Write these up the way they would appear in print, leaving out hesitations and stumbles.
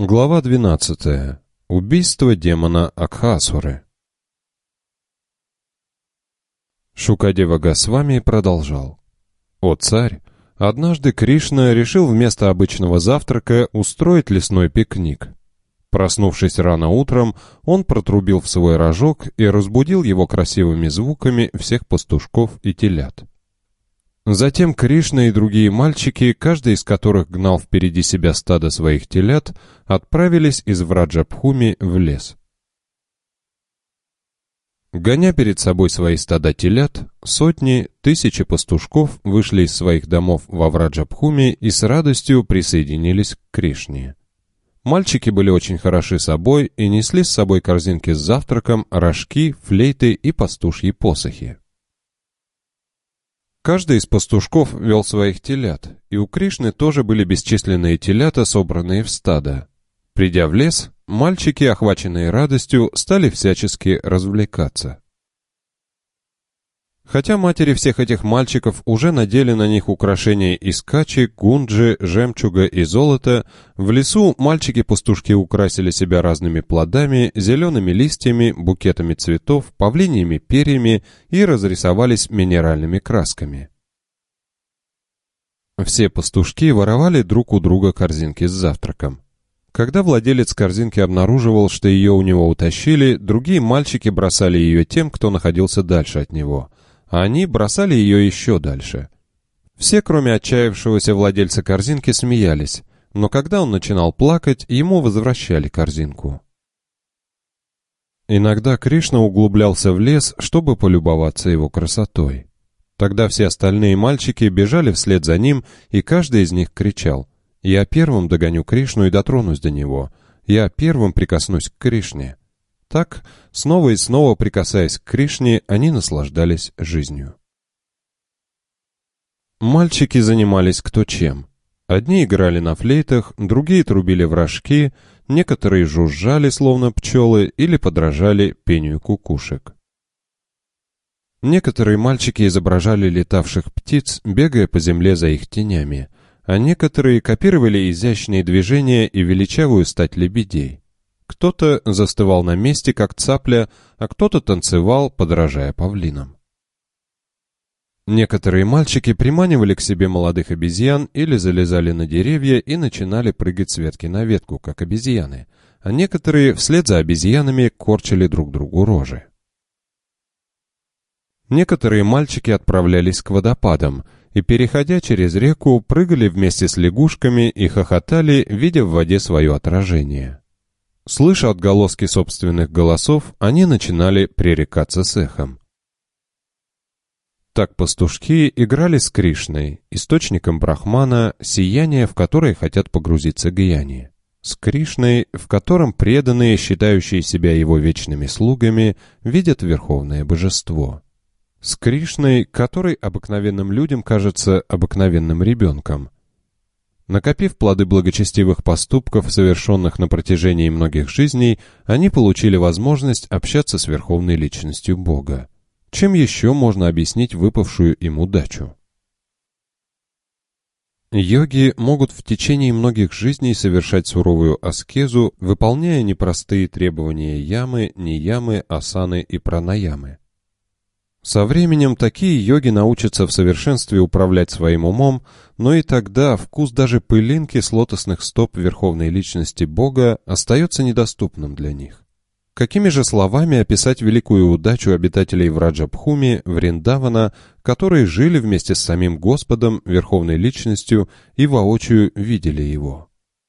Глава 12. Убийство демона Акхасуры. Шукадева Госвами продолжал. «О царь! Однажды Кришна решил вместо обычного завтрака устроить лесной пикник. Проснувшись рано утром, он протрубил в свой рожок и разбудил его красивыми звуками всех пастушков и телят. Затем Кришна и другие мальчики, каждый из которых гнал впереди себя стадо своих телят, отправились из Враджабхуми в лес. Гоня перед собой свои стада телят, сотни, тысячи пастушков вышли из своих домов во Враджабхуми и с радостью присоединились к Кришне. Мальчики были очень хороши собой и несли с собой корзинки с завтраком, рожки, флейты и пастушьи посохи. Каждый из пастушков вел своих телят, и у Кришны тоже были бесчисленные телята, собранные в стадо. Придя в лес, мальчики, охваченные радостью, стали всячески развлекаться. Хотя матери всех этих мальчиков уже надели на них украшения из качи, гунджи, жемчуга и золота, в лесу мальчики-пастушки украсили себя разными плодами, зелеными листьями, букетами цветов, павлиньими перьями и разрисовались минеральными красками. Все пастушки воровали друг у друга корзинки с завтраком. Когда владелец корзинки обнаруживал, что ее у него утащили, другие мальчики бросали ее тем, кто находился дальше от него, а они бросали ее еще дальше. Все, кроме отчаявшегося владельца корзинки, смеялись, но когда он начинал плакать, ему возвращали корзинку. Иногда Кришна углублялся в лес, чтобы полюбоваться его красотой. Тогда все остальные мальчики бежали вслед за ним, и каждый из них кричал: «Я первым догоню Кришну и дотронусь до него. Я первым прикоснусь к Кришне». Так, снова и снова прикасаясь к Кришне, они наслаждались жизнью. Мальчики занимались кто чем. Одни играли на флейтах, другие трубили в рожки, некоторые жужжали, словно пчелы, или подражали пению кукушек. Некоторые мальчики изображали летавших птиц, бегая по земле за их тенями, а некоторые копировали изящные движения и величавую стать лебедей. Кто-то застывал на месте, как цапля, а кто-то танцевал, подражая павлинам. Некоторые мальчики приманивали к себе молодых обезьян или залезали на деревья и начинали прыгать с ветки на ветку, как обезьяны, а некоторые вслед за обезьянами корчили друг другу рожи. Некоторые мальчики отправлялись к водопадам и, переходя через реку, прыгали вместе с лягушками и хохотали, видя в воде свое отражение. Слыша отголоски собственных голосов, они начинали пререкаться с эхом. Так пастушки играли с Кришной, источником Брахмана, сияние, в которое хотят погрузиться гьяни. С Кришной, в котором преданные, считающие себя его вечными слугами, видят верховное божество. С Кришной, который обыкновенным людям кажется обыкновенным ребенком. Накопив плоды благочестивых поступков, совершенных на протяжении многих жизней, они получили возможность общаться с Верховной Личностью Бога. Чем еще можно объяснить выпавшую им удачу? Йоги могут в течение многих жизней совершать суровую аскезу, выполняя непростые требования ямы, ниямы, асаны и пранаямы. Со временем такие йоги научатся в совершенстве управлять своим умом, но и тогда вкус даже пылинки с лотосных стоп Верховной Личности Бога остается недоступным для них. Какими же словами описать великую удачу обитателей Враджабхуми, Вриндавана, которые жили вместе с самим Господом, Верховной Личностью, и воочию видели Его?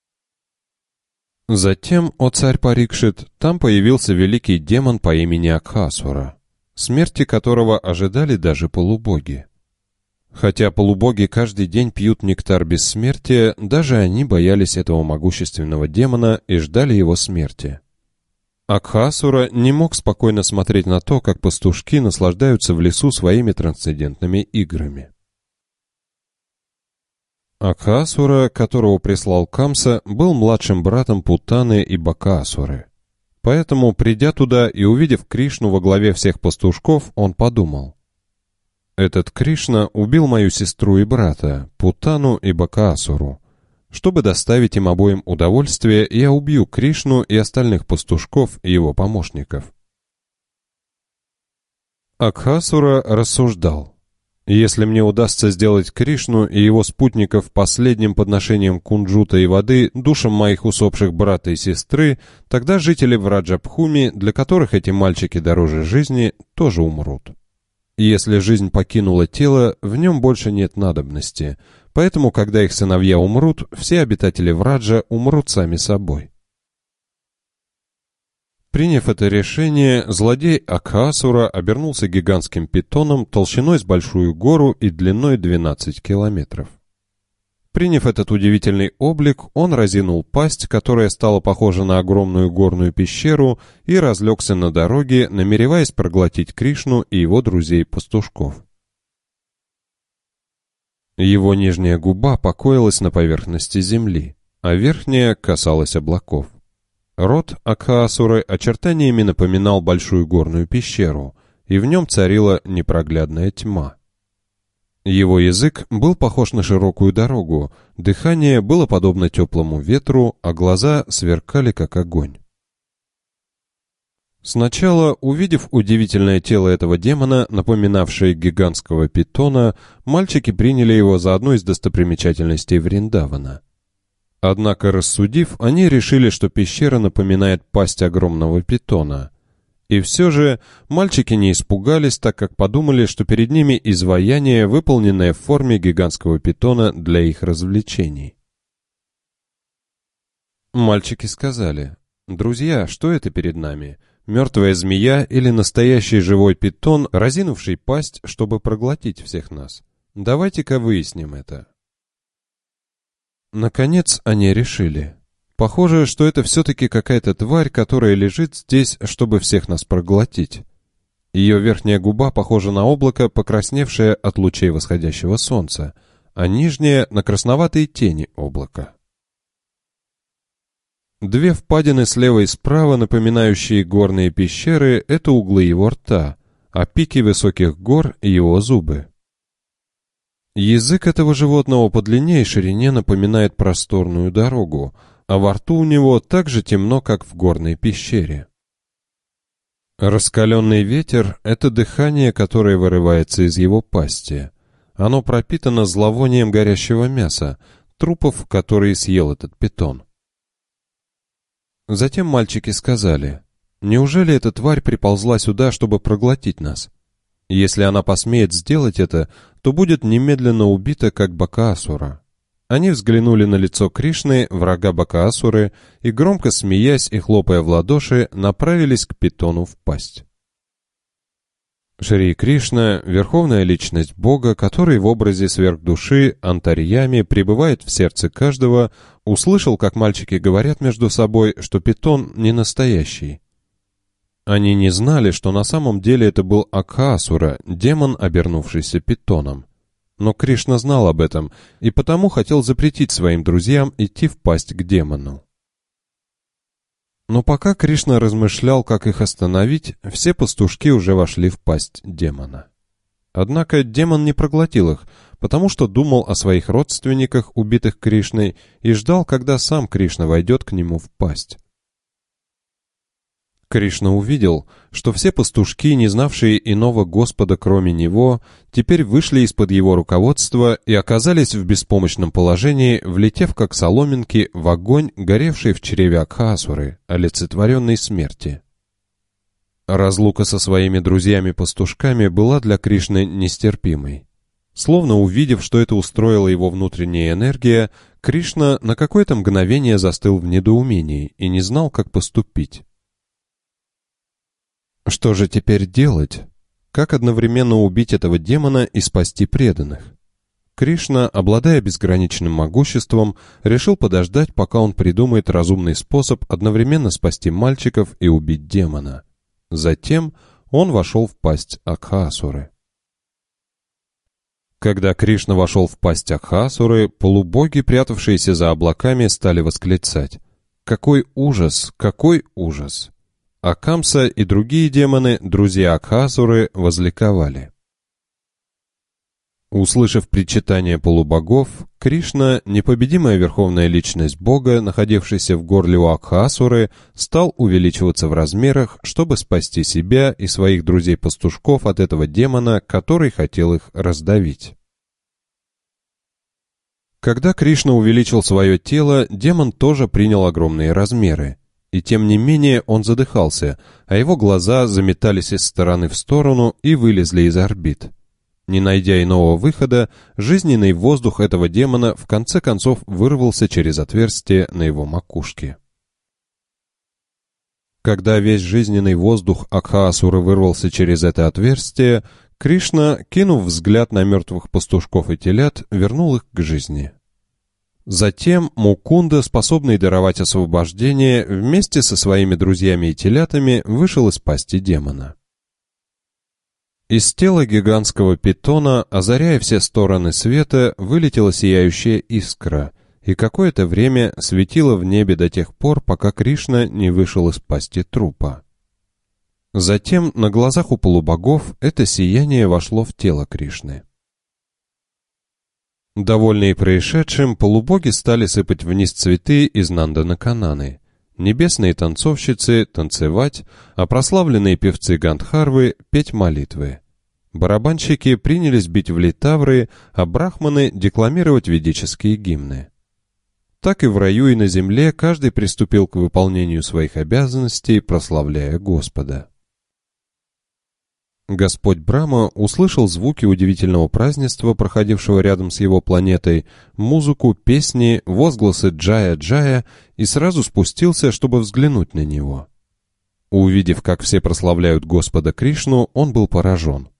Затем, о царь Парикшит, там появился великий демон по имени Акхасура, смерти которого ожидали даже полубоги. Хотя полубоги каждый день пьют нектар бессмертия, даже они боялись этого могущественного демона и ждали его смерти. Акхасура не мог спокойно смотреть на то, как пастушки наслаждаются в лесу своими трансцендентными играми. Акхасура, которого прислал Камса, был младшим братом Путаны и Бакаасуры. Поэтому, придя туда и увидев Кришну во главе всех пастушков, он подумал: «Этот Кришна убил мою сестру и брата, Путану и Бакаасуру. Чтобы доставить им обоим удовольствие, я убью Кришну и остальных пастушков и его помощников. Акхасура рассуждал: если мне удастся сделать Кришну и его спутников последним подношением кунджута и воды душам моих усопших брата и сестры, тогда жители Враджабхуми, для которых эти мальчики дороже жизни, тоже умрут. Если жизнь покинула тело, в нем больше нет надобности, поэтому, когда их сыновья умрут, все обитатели Враджа умрут сами собой. Приняв это решение, злодей Акхасура обернулся гигантским питоном толщиной с большую гору и длиной 12 километров. Приняв этот удивительный облик, он разинул пасть, которая стала похожа на огромную горную пещеру, и разлегся на дороге, намереваясь проглотить Кришну и его друзей-пастушков. Его нижняя губа покоилась на поверхности земли, а верхняя касалась облаков. Рот Акхасуры очертаниями напоминал большую горную пещеру, и в нем царила непроглядная тьма. Его язык был похож на широкую дорогу, дыхание было подобно теплому ветру, а глаза сверкали, как огонь. Сначала, увидев удивительное тело этого демона, напоминавшее гигантского питона, мальчики приняли его за одну из достопримечательностей Вриндавана. Однако, рассудив, они решили, что пещера напоминает пасть огромного питона. И все же мальчики не испугались, так как подумали, что перед ними изваяние, выполненное в форме гигантского питона для их развлечений. Мальчики сказали: «Друзья, что это перед нами? Мертвая змея или настоящий живой питон, разинувший пасть, чтобы проглотить всех нас? Давайте-ка выясним это». Наконец они решили: похоже, что это все-таки какая-то тварь, которая лежит здесь, чтобы всех нас проглотить. Ее верхняя губа похожа на облако, покрасневшее от лучей восходящего солнца, а нижняя — на красноватые тени облака. Две впадины слева и справа, напоминающие горные пещеры, — это углы его рта, а пики высоких гор — его зубы. Язык этого животного по длине и ширине напоминает просторную дорогу, а во рту у него так же темно, как в горной пещере. Раскаленный ветер — это дыхание, которое вырывается из его пасти. Оно пропитано зловонием горящего мяса, трупов, которые съел этот питон. Затем мальчики сказали: «Неужели эта тварь приползла сюда, чтобы проглотить нас? Если она посмеет сделать это, то будет немедленно убита, как Бакаасура». Они взглянули на лицо Кришны, врага Бакаасуры, и, громко смеясь и хлопая в ладоши, направились к питону в пасть. Шри Кришна, верховная личность Бога, который в образе сверхдуши Антарьями пребывает в сердце каждого, услышал, как мальчики говорят между собой, что питон не настоящий. Они не знали, что на самом деле это был Акхасура, демон, обернувшийся питоном. Но Кришна знал об этом и потому хотел запретить своим друзьям идти в пасть к демону. Но пока Кришна размышлял, как их остановить, все пастушки уже вошли в пасть демона. Однако демон не проглотил их, потому что думал о своих родственниках, убитых Кришной, и ждал, когда сам Кришна войдет к нему в пасть. Кришна увидел, что все пастушки, не знавшие иного Господа кроме него, теперь вышли из-под его руководства и оказались в беспомощном положении, влетев как соломинки в огонь, горевший в чреве Акхасуры, олицетворенной смерти. Разлука со своими друзьями-пастушками была для Кришны нестерпимой. Словно увидев, что это устроила его внутренняя энергия, Кришна на какое-то мгновение застыл в недоумении и не знал, как поступить. Что же теперь делать? Как одновременно убить этого демона и спасти преданных? Кришна, обладая безграничным могуществом, решил подождать, пока он придумает разумный способ одновременно спасти мальчиков и убить демона. Затем он вошел в пасть Акхасуры. Когда Кришна вошел в пасть Акхасуры, полубоги, прятавшиеся за облаками, стали восклицать: «Какой ужас! Какой ужас!» А Камса и другие демоны, друзья Акхасуры, возликовали. Услышав причитание полубогов, Кришна, непобедимая верховная личность Бога, находившаяся в горле у Акхаасуры, стал увеличиваться в размерах, чтобы спасти себя и своих друзей-пастушков от этого демона, который хотел их раздавить. Когда Кришна увеличил свое тело, демон тоже принял огромные размеры. И тем не менее он задыхался, а его глаза заметались из стороны в сторону и вылезли из орбит. Не найдя иного выхода, жизненный воздух этого демона в конце концов вырвался через отверстие на его макушке. Когда весь жизненный воздух Акхаасуры вырвался через это отверстие, Кришна, кинув взгляд на мертвых пастушков и телят, вернул их к жизни. Затем Мукунда, способный даровать освобождение, вместе со своими друзьями и телятами вышел из пасти демона. Из тела гигантского питона, озаряя все стороны света, вылетела сияющая искра, и какое-то время светила в небе до тех пор, пока Кришна не вышел из пасти трупа. Затем, на глазах у полубогов, это сияние вошло в тело Кришны. Довольные происшедшим, полубоги стали сыпать вниз цветы из Нандана-Кананы, небесные танцовщицы танцевать, а прославленные певцы Гандхарвы петь молитвы. Барабанщики принялись бить в литавры, а брахманы декламировать ведические гимны. Так и в раю, и на земле каждый приступил к выполнению своих обязанностей, прославляя Господа. Господь Брахма услышал звуки удивительного празднества, проходившего рядом с его планетой, музыку, песни, возгласы «Джая-Джая» и сразу спустился, чтобы взглянуть на него. Увидев, как все прославляют Господа Кришну, он был поражен.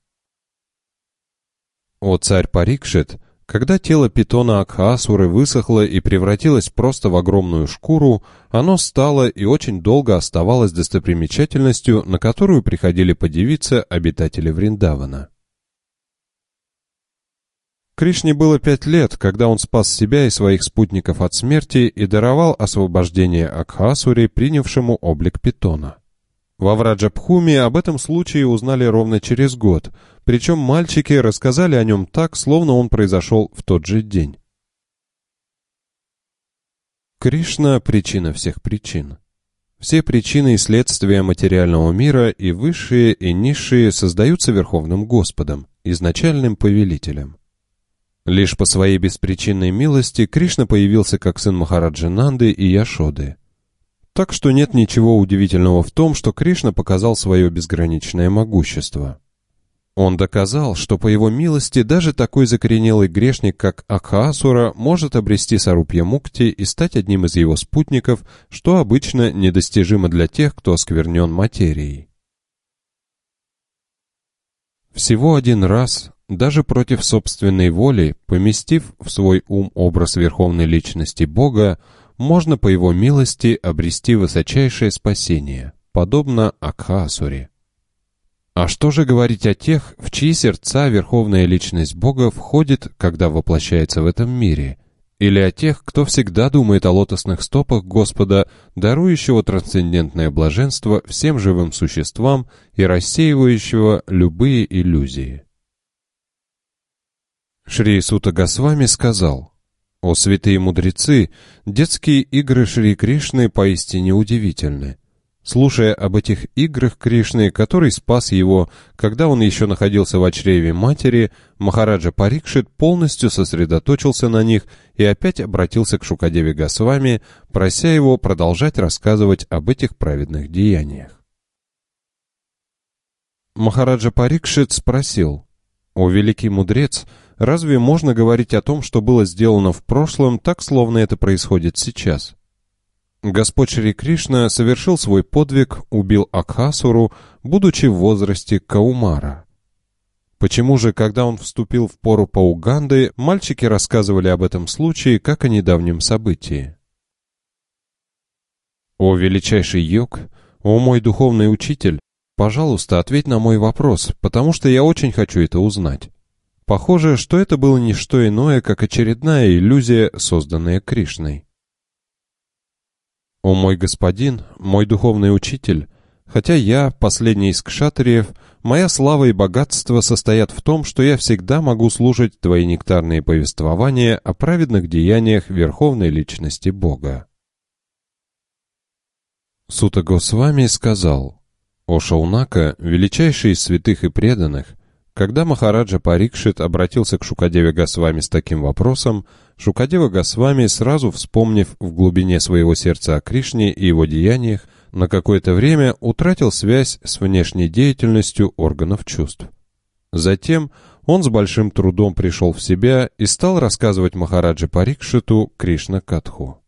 «О царь Парикшит, когда тело питона Акхаасуры высохло и превратилось просто в огромную шкуру, оно стало и очень долго оставалось достопримечательностью, на которую приходили подивиться обитатели Вриндавана. Кришне было 5 лет, когда он спас себя и своих спутников от смерти и даровал освобождение Акхаасуре, принявшему облик питона. Во Враджабхуме об этом случае узнали ровно через год, причем мальчики рассказали о нем так, словно он произошел в тот же день. Кришна – причина всех причин. Все причины и следствия материального мира, и высшие, и низшие, создаются Верховным Господом, изначальным повелителем. Лишь по своей беспричинной милости Кришна появился как сын Махараджи Нанды и Яшоды. Так что нет ничего удивительного в том, что Кришна показал свое безграничное могущество. Он доказал, что по его милости даже такой закоренелый грешник, как Акхаасура, может обрести Сарупья Мукти и стать одним из его спутников, что обычно недостижимо для тех, кто осквернен материей. Всего один раз, даже против собственной воли, поместив в свой ум образ Верховной Личности Бога, можно по его милости обрести высочайшее спасение, подобно Акхаасуре. А что же говорить о тех, в чьи сердца Верховная Личность Бога входит, когда воплощается в этом мире, или о тех, кто всегда думает о лотосных стопах Господа, дарующего трансцендентное блаженство всем живым существам и рассеивающего любые иллюзии? Шри Сута Госвами сказал: «О святые мудрецы, детские игры Шри Кришны поистине удивительны. Слушая об этих играх Кришны, который спас его, когда он еще находился в чреве матери, Махараджа Парикшит полностью сосредоточился на них и опять обратился к Шукадеве Госвами, прося его продолжать рассказывать об этих праведных деяниях. Махараджа Парикшит спросил: «О великий мудрец, разве можно говорить о том, что было сделано в прошлом, так, словно это происходит сейчас?» Господь Шри Кришна совершил свой подвиг, убил Акхаасуру, будучи в возрасте Каумара. Почему же, когда он вступил в пору Пауганды, мальчики рассказывали об этом случае как о недавнем событии? «О величайший йог, о мой духовный учитель, пожалуйста, ответь на мой вопрос, потому что я очень хочу это узнать». Похоже, что это было не что иное, как очередная иллюзия, созданная Кришной. «О мой господин, мой духовный учитель, Хотя я, последний из кшатриев, моя слава и богатство состоят в том, что я всегда могу слушать твои нектарные повествования о праведных деяниях Верховной Личности Бога». Сута Госвами сказал: «О Шаунака, величайший из святых и преданных, когда Махараджа Парикшит обратился к Шукадеве Госвами с таким вопросом, Шукадева Госвами, сразу вспомнив в глубине своего сердца о Кришне и его деяниях, на какое-то время утратил связь с внешней деятельностью органов чувств. Затем он с большим трудом пришел в себя и стал рассказывать Махараджа Парикшиту Кришна-катху.